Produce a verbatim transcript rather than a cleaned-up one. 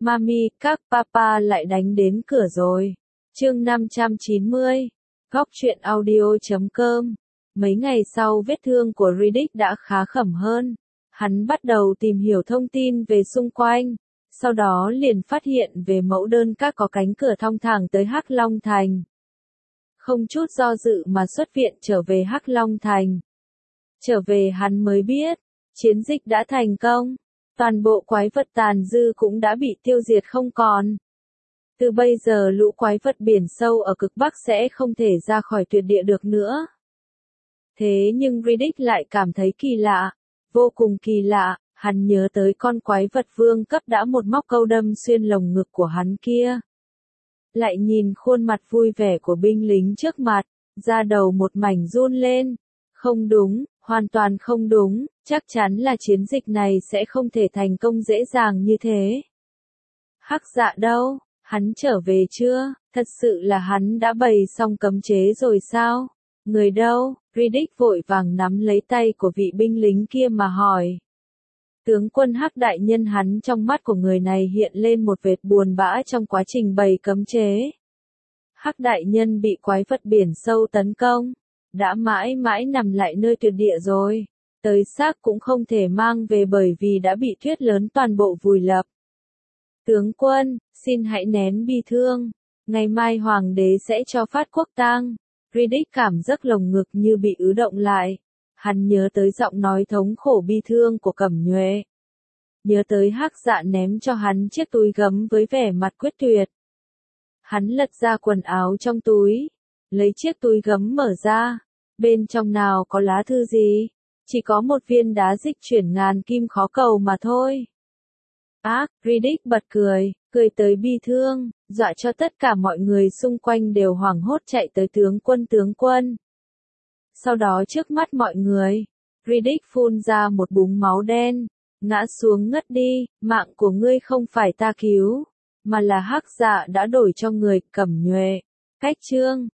Mami, các papa lại đánh đến cửa rồi. Chương năm trăm chín mươi. Góc truyện audio chấm com. Mấy ngày sau vết thương của Riddick đã khá khẩm hơn. Hắn bắt đầu tìm hiểu thông tin về xung quanh. Sau đó liền phát hiện về mẫu đơn các có cánh cửa thong thẳng tới Hắc Long Thành. Không chút do dự mà xuất viện trở về Hắc Long Thành. Trở về hắn mới biết, chiến dịch đã thành công. Toàn bộ quái vật tàn dư cũng đã bị tiêu diệt không còn. Từ bây giờ lũ quái vật biển sâu ở cực Bắc sẽ không thể ra khỏi tuyệt địa được nữa. Thế nhưng Riddick lại cảm thấy kỳ lạ, vô cùng kỳ lạ, hắn nhớ tới con quái vật vương cấp đã một móc câu đâm xuyên lồng ngực của hắn kia. Lại nhìn khuôn mặt vui vẻ của binh lính trước mặt, da đầu một mảnh run lên. Không đúng, hoàn toàn không đúng, chắc chắn là chiến dịch này sẽ không thể thành công dễ dàng như thế. Hắc Dạ đâu, hắn trở về chưa, thật sự là hắn đã bày xong cấm chế rồi sao? Người đâu? Riddick vội vàng nắm lấy tay của vị binh lính kia mà hỏi. Tướng quân Hắc đại nhân, hắn trong mắt của người này hiện lên một vệt buồn bã trong quá trình bày cấm chế. Hắc đại nhân bị quái vật biển sâu tấn công, đã mãi mãi nằm lại nơi tuyệt địa rồi, tới xác cũng không thể mang về bởi vì đã bị tuyết lớn toàn bộ vùi lấp. Tướng quân, xin hãy nén bi thương, ngày mai hoàng đế sẽ cho phát quốc tang. Riddick cảm giác lồng ngực như bị ứ động lại. Hắn nhớ tới giọng nói thống khổ bi thương của Cẩm Nhuệ. Nhớ tới Hắc Dạ ném cho hắn chiếc túi gấm với vẻ mặt quyết tuyệt. Hắn lật ra quần áo trong túi, lấy chiếc túi gấm mở ra. Bên trong nào có lá thư gì? Chỉ có một viên đá dịch chuyển ngàn kim khó cầu mà thôi. Ác, Riddick bật cười, cười tới bi thương, dọa cho tất cả mọi người xung quanh đều hoảng hốt chạy tới tướng quân tướng quân. Sau đó trước mắt mọi người, Riddick phun ra một búng máu đen, ngã xuống ngất đi, mạng của ngươi không phải ta cứu, mà là Hắc Dạ đã đổi cho người. Cẩm Nhuệ. Cách chương